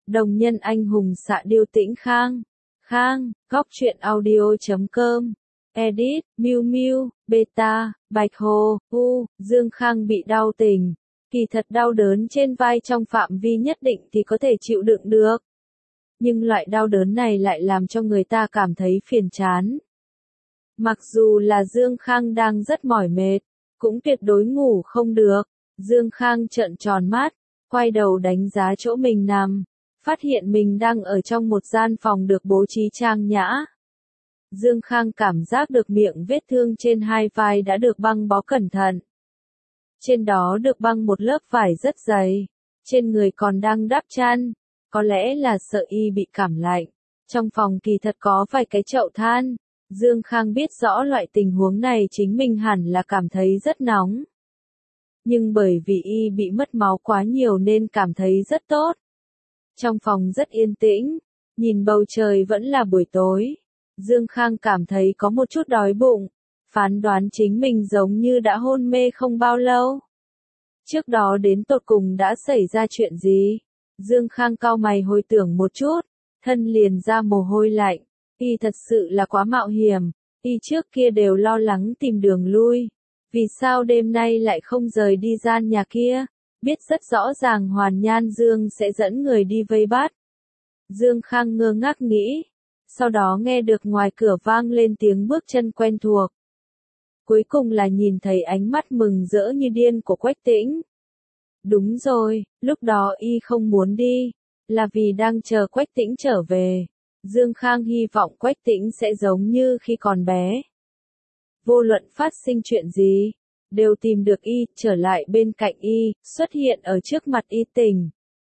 Đồng nhân anh hùng xạ điêu Tĩnh Khang. Khang, góc truyện audio.com. Edit, Miu Miu, Beta, Bạch Hồ, Dương Khang bị đau tình. Kỳ thật đau đớn trên vai trong phạm vi nhất định thì có thể chịu đựng được. Nhưng loại đau đớn này lại làm cho người ta cảm thấy phiền chán. Mặc dù là Dương Khang đang rất mỏi mệt, cũng tuyệt đối ngủ không được. Dương Khang trợn tròn mắt, quay đầu đánh giá chỗ mình nằm, phát hiện mình đang ở trong một gian phòng được bố trí trang nhã. Dương Khang cảm giác được miệng vết thương trên hai vai đã được băng bó cẩn thận. Trên đó được băng một lớp vải rất dày, trên người còn đang đắp chăn, có lẽ là sợ y bị cảm lạnh. Trong phòng kỳ thật có vài cái chậu than, Dương Khang biết rõ loại tình huống này chính mình hẳn là cảm thấy rất nóng. Nhưng bởi vì y bị mất máu quá nhiều nên cảm thấy rất tốt. Trong phòng rất yên tĩnh, nhìn bầu trời vẫn là buổi tối. Dương Khang cảm thấy có một chút đói bụng, phán đoán chính mình giống như đã hôn mê không bao lâu. Trước đó đến tột cùng đã xảy ra chuyện gì? Dương Khang cau mày hồi tưởng một chút, thân liền ra mồ hôi lạnh. Y thật sự là quá mạo hiểm, y trước kia đều lo lắng tìm đường lui. Vì sao đêm nay lại không rời đi gian nhà kia? Biết rất rõ ràng Hoàn Nhan Dương sẽ dẫn người đi vây bắt. Dương Khang ngơ ngác nghĩ, sau đó nghe được ngoài cửa vang lên tiếng bước chân quen thuộc. Cuối cùng là nhìn thấy ánh mắt mừng rỡ như điên của Quách Tĩnh. Đúng rồi, lúc đó y không muốn đi, là vì đang chờ Quách Tĩnh trở về. Dương Khang hy vọng Quách Tĩnh sẽ giống như khi còn bé. Vô luận phát sinh chuyện gì, đều tìm được y, trở lại bên cạnh y, xuất hiện ở trước mặt y tỉnh.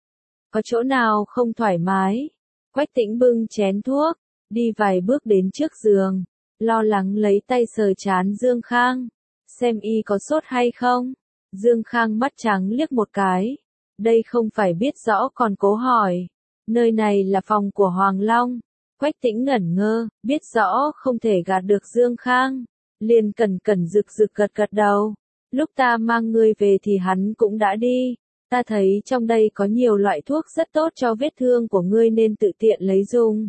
Có chỗ nào không thoải mái? Quách Tĩnh bưng chén thuốc, đi vài bước đến trước giường, lo lắng lấy tay sờ trán Dương Khang, xem y có sốt hay không. Dương Khang mắt trắng liếc một cái, đây không phải biết rõ còn cố hỏi. Nơi này là phòng của Hoàng Long. Quách Tĩnh ngẩn ngơ, biết rõ không thể gạt được Dương Khang, liền cẩn cẩn rực rực gật gật đầu. Lúc ta mang ngươi về thì hắn cũng đã đi. Ta thấy trong đây có nhiều loại thuốc rất tốt cho vết thương của ngươi nên tự tiện lấy dùng.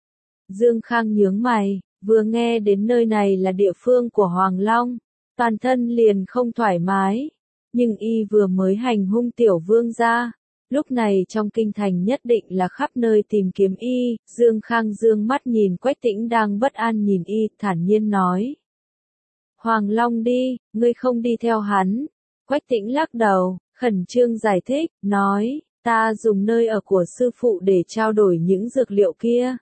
Dương Khang nhướng mày, vừa nghe đến nơi này là địa phương của Hoàng Long, toàn thân liền không thoải mái. Nhưng y vừa mới hành hung tiểu vương gia, lúc này trong kinh thành nhất định là khắp nơi tìm kiếm y. Dương Khang dương mắt nhìn Quách Tĩnh đang bất an nhìn y, thản nhiên nói. Hoàng Long đi, ngươi không đi theo hắn. Quách Tĩnh lắc đầu, khẩn trương giải thích, nói, ta dùng nơi ở của sư phụ để trao đổi những dược liệu kia.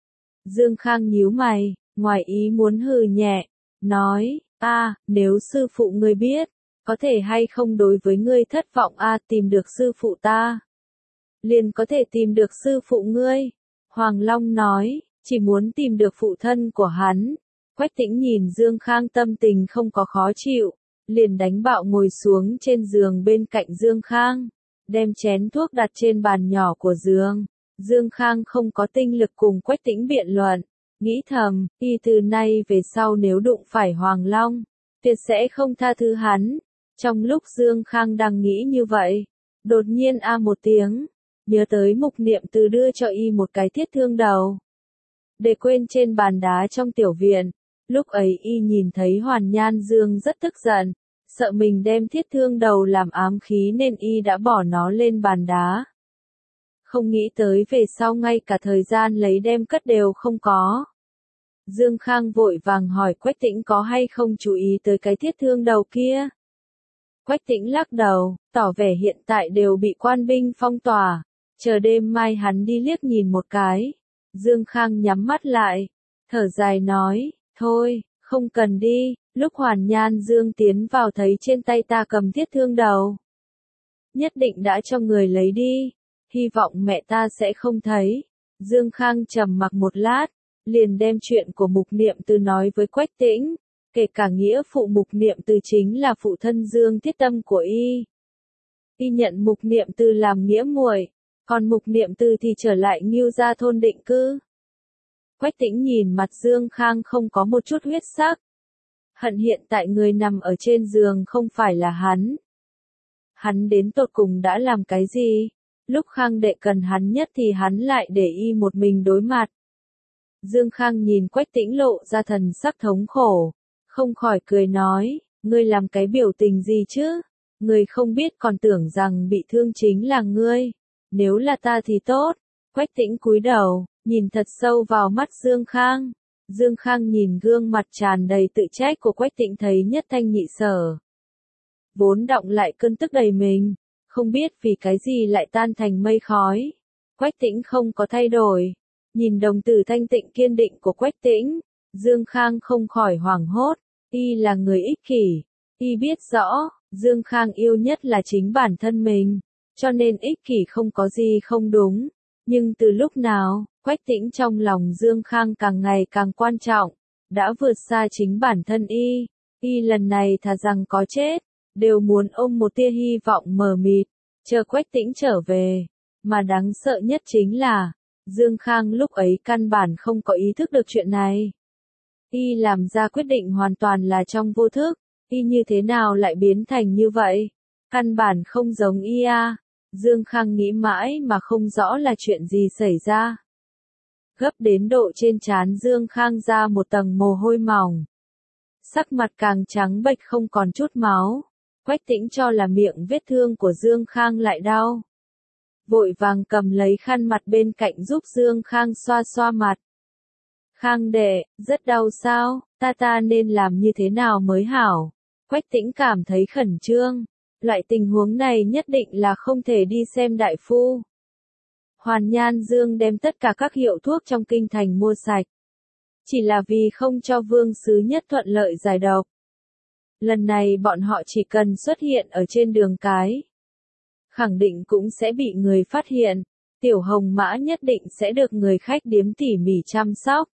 Dương Khang nhíu mày, ngoài ý muốn hừ nhẹ, nói, nếu sư phụ ngươi biết, có thể hay không đối với ngươi thất vọng tìm được sư phụ ta. Liền có thể tìm được sư phụ ngươi. Hoàng Long nói, chỉ muốn tìm được phụ thân của hắn. Quách Tĩnh nhìn Dương Khang tâm tình không có khó chịu, liền đánh bạo ngồi xuống trên giường bên cạnh Dương Khang, đem chén thuốc đặt trên bàn nhỏ của giường. Dương Khang không có tinh lực cùng Quách Tĩnh biện luận, nghĩ thầm, y từ nay về sau nếu đụng phải Hoàng Long, tuyệt sẽ không tha thứ hắn. Trong lúc Dương Khang đang nghĩ như vậy, đột nhiên một tiếng, nhớ tới Mục Niệm Từ đưa cho y một cái thiết thương đầu. Để quên trên bàn đá trong tiểu viện, lúc ấy y nhìn thấy Hoàn Nhan Dương rất tức giận, sợ mình đem thiết thương đầu làm ám khí nên y đã bỏ nó lên bàn đá. Không nghĩ tới về sau ngay cả thời gian lấy đem cất đều không có. Dương Khang vội vàng hỏi Quách Tĩnh có hay không chú ý tới cái thiết thương đầu kia. Quách Tĩnh lắc đầu, tỏ vẻ hiện tại đều bị quan binh phong tỏa, chờ đêm mai hắn đi liếc nhìn một cái. Dương Khang nhắm mắt lại, thở dài nói, thôi, không cần đi. Lúc Hoàn Nhan Dương tiến vào thấy trên tay ta cầm thiết thương đầu, nhất định đã cho người lấy đi, hy vọng mẹ ta sẽ không thấy. Dương Khang trầm mặc một lát, liền đem chuyện của Mục Niệm Từ nói với Quách Tĩnh, kể cả nghĩa phụ Mục Niệm Từ chính là phụ thân Dương Thiết Tâm của y. Y nhận Mục Niệm Từ làm nghĩa muội, còn Mục Niệm Từ thì trở lại Ngưu gia thôn định cư. Quách Tĩnh nhìn mặt Dương Khang không có một chút huyết sắc. Hận hiện tại người nằm ở trên giường không phải là hắn. Hắn đến tột cùng đã làm cái gì? Lúc Khang Đệ cần hắn nhất thì hắn lại để y một mình đối mặt. Dương Khang nhìn Quách Tĩnh lộ ra thần sắc thống khổ, không khỏi cười nói, ngươi làm cái biểu tình gì chứ? Ngươi không biết còn tưởng rằng bị thương chính là ngươi. Nếu là ta thì tốt. Quách Tĩnh cúi đầu, nhìn thật sâu vào mắt Dương Khang. Dương Khang nhìn gương mặt tràn đầy tự trách của Quách Tĩnh thấy nhất thanh nhị sở. Vốn động lại cơn tức đầy mình, không biết vì cái gì lại tan thành mây khói. Quách Tĩnh không có thay đổi. Nhìn đồng tử thanh tịnh kiên định của Quách Tĩnh, Dương Khang không khỏi hoảng hốt. Y là người ích kỷ. Y biết rõ, Dương Khang yêu nhất là chính bản thân mình, cho nên ích kỷ không có gì không đúng. Nhưng từ lúc nào, Quách Tĩnh trong lòng Dương Khang càng ngày càng quan trọng, đã vượt xa chính bản thân y. Y lần này thà rằng có chết, đều muốn ôm một tia hy vọng mờ mịt, chờ Quách Tĩnh trở về. Mà đáng sợ nhất chính là, Dương Khang lúc ấy căn bản không có ý thức được chuyện này. Y làm ra quyết định hoàn toàn là trong vô thức, y như thế nào lại biến thành như vậy? Căn bản không giống y a. Dương Khang nghĩ mãi mà không rõ là chuyện gì xảy ra. Gấp đến độ trên trán Dương Khang ra một tầng mồ hôi mỏng. Sắc mặt càng trắng bệch không còn chút máu. Quách Tĩnh cho là miệng vết thương của Dương Khang lại đau. Vội vàng cầm lấy khăn mặt bên cạnh giúp Dương Khang xoa xoa mặt. Khang đệ, rất đau sao, ta nên làm như thế nào mới hảo? Quách Tĩnh cảm thấy khẩn trương. Loại tình huống này nhất định là không thể đi xem đại phu. Hoàn Nhan Dương đem tất cả các hiệu thuốc trong kinh thành mua sạch. Chỉ là vì không cho Vương Sứ Nhất thuận lợi giải độc. Lần này bọn họ chỉ cần xuất hiện ở trên đường cái. Khẳng định cũng sẽ bị người phát hiện. Tiểu Hồng Mã nhất định sẽ được người khách điếm tỉ mỉ chăm sóc.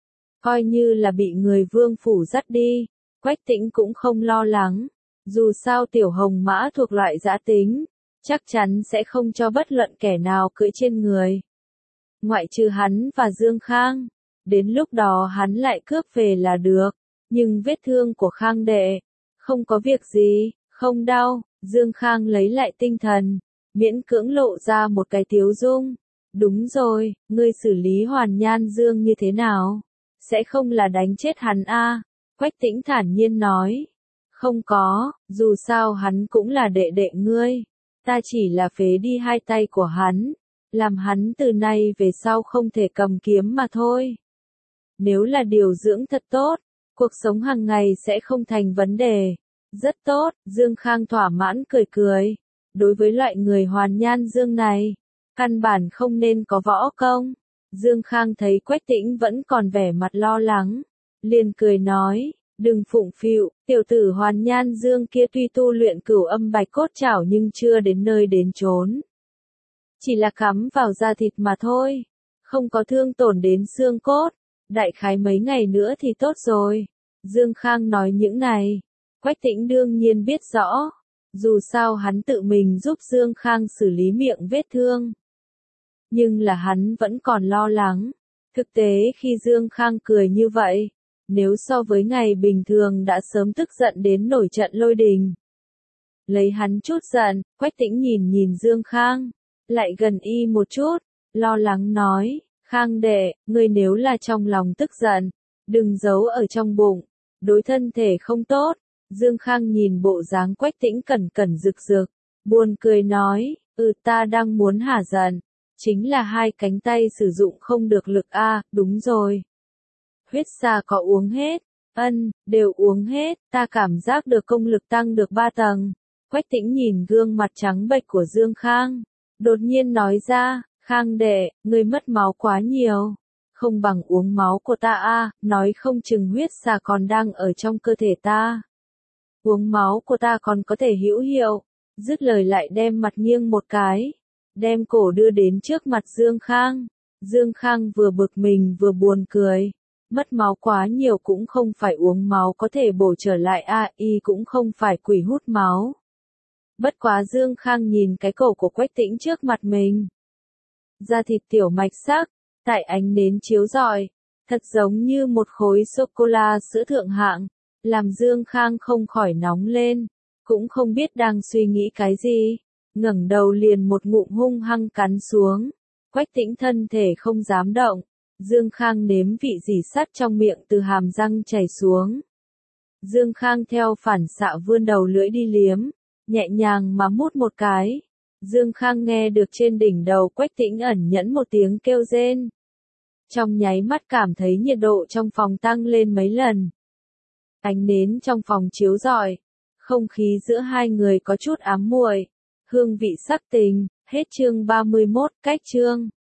Coi như là bị người Vương phủ dắt đi, Quách Tĩnh cũng không lo lắng. Dù sao Tiểu Hồng Mã thuộc loại dã tính, chắc chắn sẽ không cho bất luận kẻ nào cưỡi trên người. Ngoại trừ hắn và Dương Khang, đến lúc đó hắn lại cướp về là được. Nhưng vết thương của Khang đệ, không có việc gì, không đau. Dương Khang lấy lại tinh thần, miễn cưỡng lộ ra một cái tiếu dung. Đúng rồi, ngươi xử lý Hoàn Nhan Dương như thế nào? Sẽ không là đánh chết hắn a? Quách Tĩnh thản nhiên nói. Không có, dù sao hắn cũng là đệ đệ ngươi. Ta chỉ là phế đi hai tay của hắn, làm hắn từ nay về sau không thể cầm kiếm mà thôi. Nếu là điều dưỡng thật tốt, cuộc sống hàng ngày sẽ không thành vấn đề. Rất tốt, Dương Khang thỏa mãn cười cười. Đối với loại người Hoàn Nhan Dương này, căn bản không nên có võ công. Dương Khang thấy Quách Tĩnh vẫn còn vẻ mặt lo lắng, liền cười nói, đừng phụng phịu, tiểu tử Hoàn Nhan Dương kia tuy tu luyện cửu âm bạch cốt trảo nhưng chưa đến nơi đến chốn. Chỉ là cắm vào da thịt mà thôi, không có thương tổn đến xương cốt, đại khái mấy ngày nữa thì tốt rồi. Dương Khang nói những này, Quách Tĩnh đương nhiên biết rõ, dù sao hắn tự mình giúp Dương Khang xử lý miệng vết thương. Nhưng là hắn vẫn còn lo lắng. Thực tế khi Dương Khang cười như vậy, nếu so với ngày bình thường đã sớm tức giận đến nổi trận lôi đình. Lấy hắn chút giận, Quách Tĩnh nhìn nhìn Dương Khang, lại gần y một chút, lo lắng nói, Khang đệ, ngươi nếu là trong lòng tức giận, đừng giấu ở trong bụng, đối thân thể không tốt. Dương Khang nhìn bộ dáng Quách Tĩnh cẩn cẩn rực rực, buồn cười nói, ta đang muốn hả giận. Chính là hai cánh tay sử dụng không được lực a, đúng rồi. Huyết xà có uống hết? Đều uống hết, ta cảm giác được công lực tăng được 3 tầng. Quách Tĩnh nhìn gương mặt trắng bệch của Dương Khang, đột nhiên nói ra, Khang đệ, ngươi mất máu quá nhiều. Không bằng uống máu của ta a, nói không chừng huyết xà còn đang ở trong cơ thể ta. Uống máu của ta còn có thể hữu hiệu. Dứt lời lại đem mặt nghiêng một cái, đem cổ đưa đến trước mặt Dương Khang. Dương Khang vừa bực mình vừa buồn cười. Mất máu quá nhiều cũng không phải uống máu có thể bổ trở lại y cũng không phải quỷ hút máu. Bất quá Dương Khang nhìn cái cổ của Quách Tĩnh trước mặt mình. Da thịt tiểu mạch sắc, tại ánh nến chiếu rọi, thật giống như một khối sô-cô-la sữa thượng hạng, làm Dương Khang không khỏi nóng lên, cũng không biết đang suy nghĩ cái gì. ngẩng đầu liền một ngụm hung hăng cắn xuống. Quách Tĩnh thân thể không dám động. Dương Khang nếm vị dì sắt trong miệng từ hàm răng chảy xuống. Dương Khang theo phản xạ vươn đầu lưỡi đi liếm, nhẹ nhàng mà mút một cái. Dương Khang nghe được trên đỉnh đầu Quách Tĩnh ẩn nhẫn một tiếng kêu rên. Trong nháy mắt cảm thấy nhiệt độ trong phòng tăng lên mấy lần. Ánh nến trong phòng chiếu rọi, không khí giữa hai người có chút ám muội, hương vị sắc tình. Hết chương 31, cách chương.